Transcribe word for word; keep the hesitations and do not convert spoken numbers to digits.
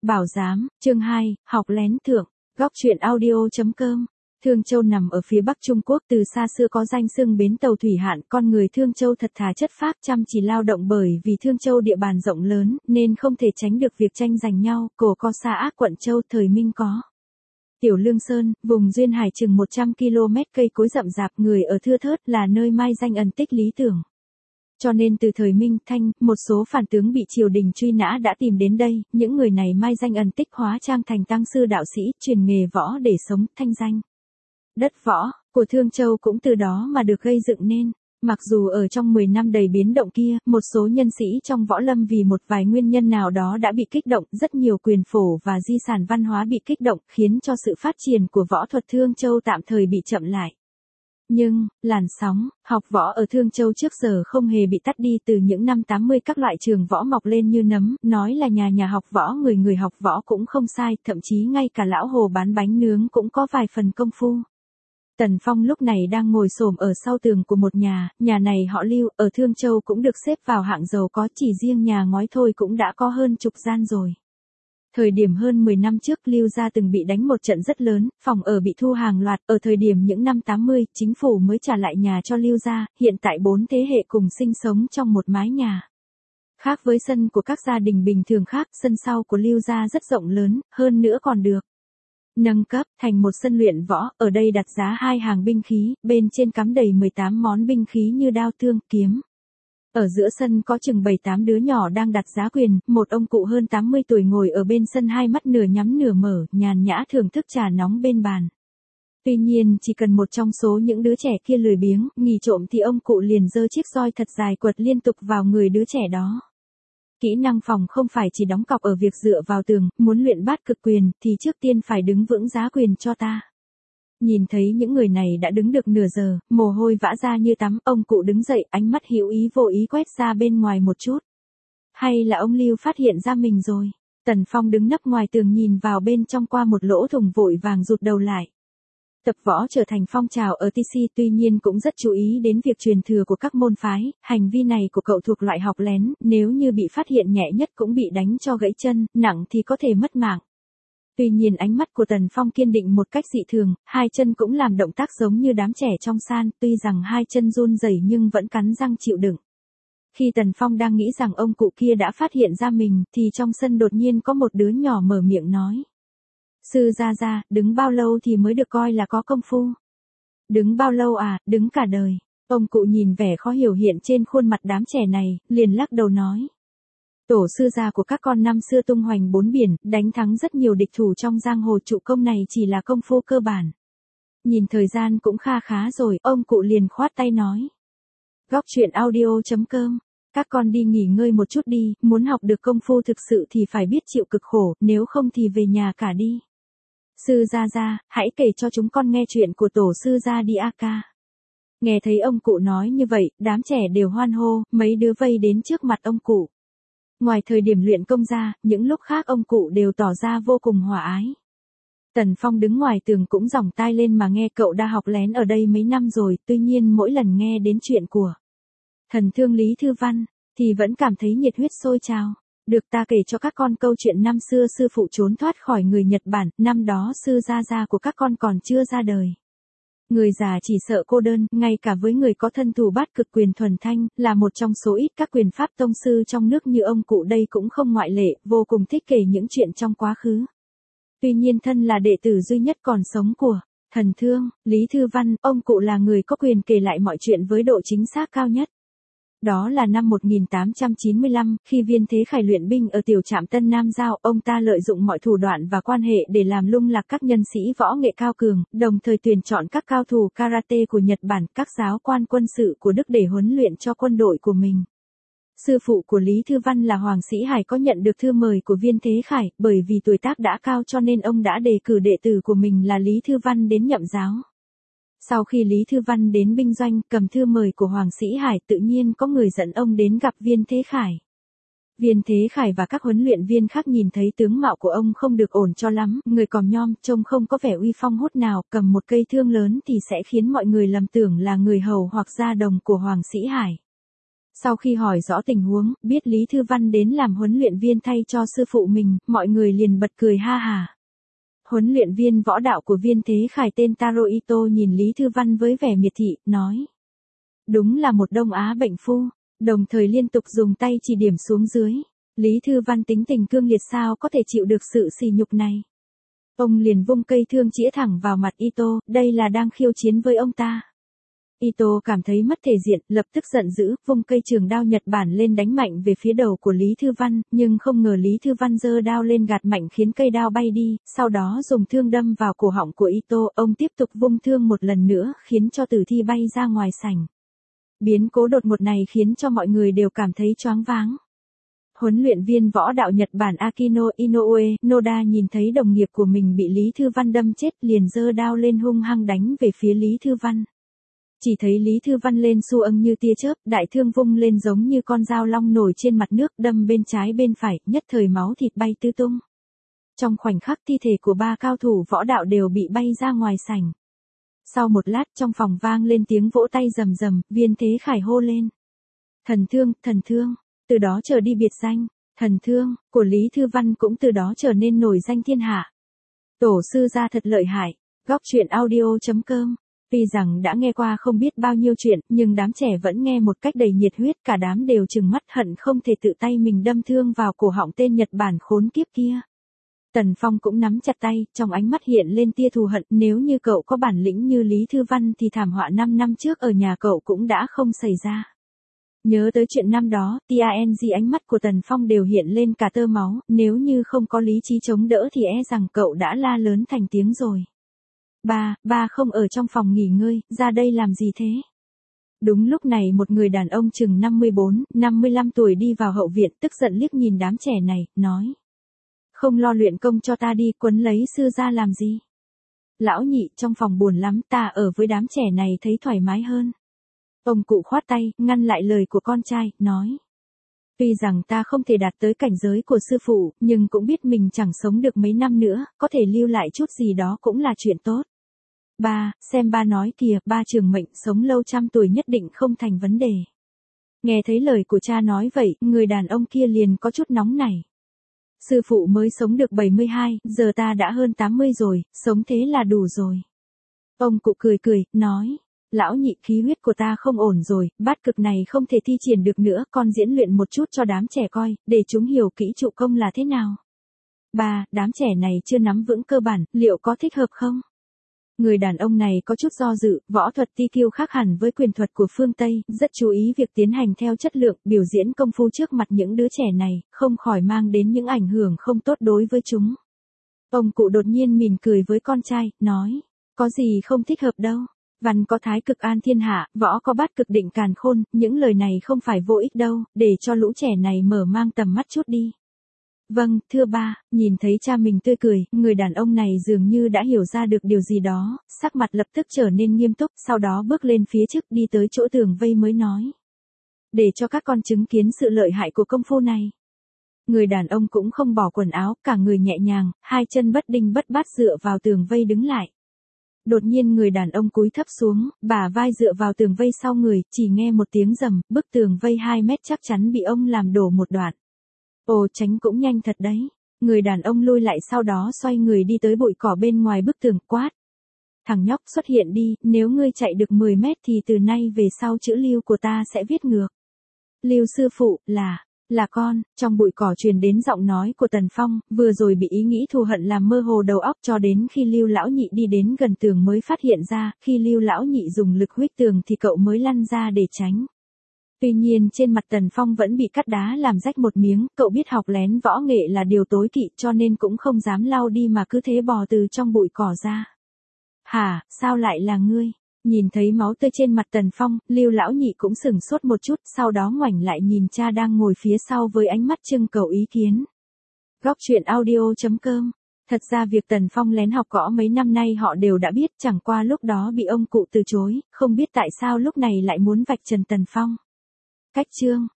Bảo giám, chương hai, học lén thượng, góc truyện audio chấm com. Thương Châu nằm ở phía Bắc Trung Quốc, từ xa xưa có danh xưng bến tàu thủy hạn, con người Thương Châu thật thà chất phác, chăm chỉ lao động, bởi vì Thương Châu địa bàn rộng lớn, nên không thể tránh được việc tranh giành nhau. Cổ Co Sa Ác quận Châu, thời Minh có Tiểu Lương Sơn, vùng duyên hải chừng một trăm ki lô mét, cây cối rậm rạp, người ở thưa thớt, là nơi mai danh ẩn tích lý tưởng. Cho nên từ thời Minh, Thanh, một số phản tướng bị triều đình truy nã đã tìm đến đây, những người này mai danh ẩn tích, hóa trang thành tăng sư đạo sĩ, truyền nghề võ để sống, thanh danh. Đất võ của Thương Châu cũng từ đó mà được gây dựng nên. Mặc dù ở trong mười năm đầy biến động kia, một số nhân sĩ trong võ lâm vì một vài nguyên nhân nào đó đã bị kích động, rất nhiều quyền phổ và di sản văn hóa bị kích động, khiến cho sự phát triển của võ thuật Thương Châu tạm thời bị chậm lại. Nhưng, làn sóng học võ ở Thương Châu trước giờ không hề bị tắt đi. Từ những năm tám mươi, các loại trường võ mọc lên như nấm, nói là nhà nhà học võ, người người học võ cũng không sai, thậm chí ngay cả lão Hồ bán bánh nướng cũng có vài phần công phu. Tần Phong lúc này đang ngồi xổm ở sau tường của một nhà, nhà này họ Lưu, ở Thương Châu cũng được xếp vào hạng giàu có, chỉ riêng nhà ngói thôi cũng đã có hơn chục gian rồi. Thời điểm hơn mười năm trước, Lưu gia từng bị đánh một trận rất lớn, phòng ở bị thu hàng loạt. Ở thời điểm những năm tám mươi, chính phủ mới trả lại nhà cho Lưu gia, hiện tại bốn thế hệ cùng sinh sống trong một mái nhà. Khác với sân của các gia đình bình thường khác, sân sau của Lưu gia rất rộng lớn, hơn nữa còn được nâng cấp thành một sân luyện võ. Ở đây đặt giá hai hàng binh khí, bên trên cắm đầy mười tám món binh khí như đao, thương, kiếm. Ở giữa sân có chừng bảy tám đứa nhỏ đang đặt giá quyền, một ông cụ hơn tám mươi tuổi ngồi ở bên sân, hai mắt nửa nhắm nửa mở, nhàn nhã thưởng thức trà nóng bên bàn. Tuy nhiên chỉ cần một trong số những đứa trẻ kia lười biếng, nghỉ trộm thì ông cụ liền giơ chiếc roi thật dài quật liên tục vào người đứa trẻ đó. Kỹ năng phòng không phải chỉ đóng cọc ở việc dựa vào tường, muốn luyện bát cực quyền thì trước tiên phải đứng vững giá quyền cho ta. Nhìn thấy những người này đã đứng được nửa giờ, mồ hôi vã ra như tắm, ông cụ đứng dậy, ánh mắt hữu ý vô ý quét ra bên ngoài một chút. Hay là ông Lưu phát hiện ra mình rồi? Tần Phong đứng nấp ngoài tường nhìn vào bên trong qua một lỗ thủng, vội vàng rụt đầu lại. Tập võ trở thành phong trào ở tê xê, tuy nhiên cũng rất chú ý đến việc truyền thừa của các môn phái. Hành vi này của cậu thuộc loại học lén, nếu như bị phát hiện nhẹ nhất cũng bị đánh cho gãy chân, nặng thì có thể mất mạng. Tuy nhiên ánh mắt của Tần Phong kiên định một cách dị thường, hai chân cũng làm động tác giống như đám trẻ trong san, tuy rằng hai chân run rẩy nhưng vẫn cắn răng chịu đựng. Khi Tần Phong đang nghĩ rằng ông cụ kia đã phát hiện ra mình, thì trong sân đột nhiên có một đứa nhỏ mở miệng nói. Sư gia gia, đứng bao lâu thì mới được coi là có công phu? Đứng bao lâu à, đứng cả đời. Ông cụ nhìn vẻ khó hiểu hiện trên khuôn mặt đám trẻ này, liền lắc đầu nói. Tổ sư gia của các con năm xưa tung hoành bốn biển, đánh thắng rất nhiều địch thủ trong giang hồ, trụ công này chỉ là công phu cơ bản. Nhìn thời gian cũng kha khá rồi, ông cụ liền khoát tay nói. Góc truyện audio chấm com. Các con đi nghỉ ngơi một chút đi, muốn học được công phu thực sự thì phải biết chịu cực khổ, nếu không thì về nhà cả đi. Sư gia gia, hãy kể cho chúng con nghe chuyện của tổ sư gia đi a ca. Nghe thấy ông cụ nói như vậy, đám trẻ đều hoan hô, mấy đứa vây đến trước mặt ông cụ. Ngoài thời điểm luyện công ra, những lúc khác ông cụ đều tỏ ra vô cùng hòa ái. Tần Phong đứng ngoài tường cũng giỏng tai lên mà nghe. Cậu đã học lén ở đây mấy năm rồi, tuy nhiên mỗi lần nghe đến chuyện của thần thương Lý Thư Văn, thì vẫn cảm thấy nhiệt huyết sôi trào. Được ta kể cho các con câu chuyện năm xưa sư phụ trốn thoát khỏi người Nhật Bản, năm đó sư gia gia của các con còn chưa ra đời. Người già chỉ sợ cô đơn, ngay cả với người có thân thủ bát cực quyền thuần thanh, là một trong số ít các quyền pháp tông sư trong nước như ông cụ đây cũng không ngoại lệ, vô cùng thích kể những chuyện trong quá khứ. Tuy nhiên thân là đệ tử duy nhất còn sống của thần thương Lý Thư Văn, ông cụ là người có quyền kể lại mọi chuyện với độ chính xác cao nhất. Đó là năm một nghìn tám trăm chín mươi lăm, khi Viên Thế Khải luyện binh ở tiểu trạm Tân Nam Giao, ông ta lợi dụng mọi thủ đoạn và quan hệ để làm lung lạc các nhân sĩ võ nghệ cao cường, đồng thời tuyển chọn các cao thủ karate của Nhật Bản, các giáo quan quân sự của Đức để huấn luyện cho quân đội của mình. Sư phụ của Lý Thư Văn là Hoàng Sĩ Hải có nhận được thư mời của Viên Thế Khải, bởi vì tuổi tác đã cao cho nên ông đã đề cử đệ tử của mình là Lý Thư Văn đến nhậm giáo. Sau khi Lý Thư Văn đến binh doanh, cầm thư mời của Hoàng Sĩ Hải, tự nhiên có người dẫn ông đến gặp Viên Thế Khải. Viên Thế Khải và các huấn luyện viên khác nhìn thấy tướng mạo của ông không được ổn cho lắm, người còm nhom, trông không có vẻ uy phong hút nào, cầm một cây thương lớn thì sẽ khiến mọi người lầm tưởng là người hầu hoặc gia đồng của Hoàng Sĩ Hải. Sau khi hỏi rõ tình huống, biết Lý Thư Văn đến làm huấn luyện viên thay cho sư phụ mình, mọi người liền bật cười ha hả. Huấn luyện viên võ đạo của Viên Thế Khải tên Taro Ito nhìn Lý Thư Văn với vẻ miệt thị, nói. Đúng là một Đông Á bệnh phu, đồng thời liên tục dùng tay chỉ điểm xuống dưới. Lý Thư Văn tính tình cương liệt sao có thể chịu được sự sỉ nhục này. Ông liền vung cây thương chĩa thẳng vào mặt Ito, đây là đang khiêu chiến với ông ta. Ito cảm thấy mất thể diện, lập tức giận dữ, vung cây trường đao Nhật Bản lên đánh mạnh về phía đầu của Lý Thư Văn, nhưng không ngờ Lý Thư Văn giơ đao lên gạt mạnh khiến cây đao bay đi, sau đó dùng thương đâm vào cổ họng của Ito, ông tiếp tục vung thương một lần nữa, khiến cho tử thi bay ra ngoài sảnh. Biến cố đột ngột này khiến cho mọi người đều cảm thấy choáng váng. Huấn luyện viên võ đạo Nhật Bản Akino Inoue Noda nhìn thấy đồng nghiệp của mình bị Lý Thư Văn đâm chết liền giơ đao lên hung hăng đánh về phía Lý Thư Văn. Chỉ thấy Lý Thư Văn lên xu ưng như tia chớp, đại thương vung lên giống như con dao long nổi trên mặt nước, đâm bên trái bên phải, nhất thời máu thịt bay tứ tung. Trong khoảnh khắc thi thể của ba cao thủ võ đạo đều bị bay ra ngoài sảnh. Sau một lát trong phòng vang lên tiếng vỗ tay rầm rầm, Viên Thế Khải hô lên. Thần thương, thần thương, từ đó trở đi biệt danh, thần thương, của Lý Thư Văn cũng từ đó trở nên nổi danh thiên hạ. Tổ sư gia thật lợi hại, góc truyện audio chấm com. Tuy rằng đã nghe qua không biết bao nhiêu chuyện, nhưng đám trẻ vẫn nghe một cách đầy nhiệt huyết, cả đám đều trừng mắt hận không thể tự tay mình đâm thương vào cổ họng tên Nhật Bản khốn kiếp kia. Tần Phong cũng nắm chặt tay, trong ánh mắt hiện lên tia thù hận, nếu như cậu có bản lĩnh như Lý Thư Văn thì thảm họa năm năm trước ở nhà cậu cũng đã không xảy ra. Nhớ tới chuyện năm đó, tang ánh mắt của Tần Phong đều hiện lên cả tơ máu, nếu như không có lý trí chống đỡ thì e rằng cậu đã la lớn thành tiếng rồi. Ba, ba không ở trong phòng nghỉ ngơi, ra đây làm gì thế? Đúng lúc này một người đàn ông chừng năm mươi bốn, năm mươi lăm tuổi đi vào hậu viện, tức giận liếc nhìn đám trẻ này, nói. Không lo luyện công cho ta đi, quấn lấy sư ra làm gì? Lão nhị, trong phòng buồn lắm, ta ở với đám trẻ này thấy thoải mái hơn. Ông cụ khoát tay, ngăn lại lời của con trai, nói. Tuy rằng ta không thể đạt tới cảnh giới của sư phụ, nhưng cũng biết mình chẳng sống được mấy năm nữa, có thể lưu lại chút gì đó cũng là chuyện tốt. Ba, xem ba nói kìa, ba trường mệnh sống lâu trăm tuổi nhất định không thành vấn đề. Nghe thấy lời của cha nói vậy, người đàn ông kia liền có chút nóng nảy. Sư phụ mới sống được bảy mươi hai, giờ ta đã hơn tám mươi rồi, sống thế là đủ rồi. Ông cụ cười cười, nói. Lão nhị, khí huyết của ta không ổn rồi, bát cực này không thể thi triển được nữa, con diễn luyện một chút cho đám trẻ coi, để chúng hiểu kỹ trụ công là thế nào. Ba, đám trẻ này chưa nắm vững cơ bản, liệu có thích hợp không? Người đàn ông này có chút do dự, võ thuật ti kiêu khác hẳn với quyền thuật của phương Tây, rất chú ý việc tiến hành theo chất lượng, biểu diễn công phu trước mặt những đứa trẻ này, không khỏi mang đến những ảnh hưởng không tốt đối với chúng. Ông cụ đột nhiên mỉm cười với con trai, nói, có gì không thích hợp đâu. Văn có thái cực an thiên hạ, võ có bát cực định càn khôn, những lời này không phải vô ích đâu, để cho lũ trẻ này mở mang tầm mắt chút đi. Vâng, thưa ba, nhìn thấy cha mình tươi cười, người đàn ông này dường như đã hiểu ra được điều gì đó, sắc mặt lập tức trở nên nghiêm túc, sau đó bước lên phía trước đi tới chỗ tường vây mới nói. Để cho các con chứng kiến sự lợi hại của công phu này. Người đàn ông cũng không bỏ quần áo, cả người nhẹ nhàng, hai chân bất đinh bất bát dựa vào tường vây đứng lại. Đột nhiên người đàn ông cúi thấp xuống, bả vai dựa vào tường vây sau người, chỉ nghe một tiếng rầm, bức tường vây hai mét chắc chắn bị ông làm đổ một đoạn. Ồ, tránh cũng nhanh thật đấy. Người đàn ông lui lại sau đó xoay người đi tới bụi cỏ bên ngoài bức tường, quát. Thằng nhóc xuất hiện đi, nếu ngươi chạy được mười mét thì từ nay về sau chữ Lưu của ta sẽ viết ngược. Lưu sư phụ, là, là con, trong bụi cỏ truyền đến giọng nói của Tần Phong, vừa rồi bị ý nghĩ thù hận làm mơ hồ đầu óc cho đến khi Lưu lão nhị đi đến gần tường mới phát hiện ra, khi Lưu lão nhị dùng lực huých tường thì cậu mới lăn ra để tránh. Tuy nhiên trên mặt Tần Phong vẫn bị cắt đá làm rách một miếng, cậu biết học lén võ nghệ là điều tối kỵ cho nên cũng không dám lau đi mà cứ thế bò từ trong bụi cỏ ra. Hả, sao lại là ngươi? Nhìn thấy máu tươi trên mặt Tần Phong, Lưu lão nhị cũng sửng sốt một chút, sau đó ngoảnh lại nhìn cha đang ngồi phía sau với ánh mắt trưng cầu ý kiến. Góc truyện audio chấm com. Thật ra việc Tần Phong lén học võ mấy năm nay họ đều đã biết, chẳng qua lúc đó bị ông cụ từ chối, không biết tại sao lúc này lại muốn vạch trần Tần Phong. Cách chương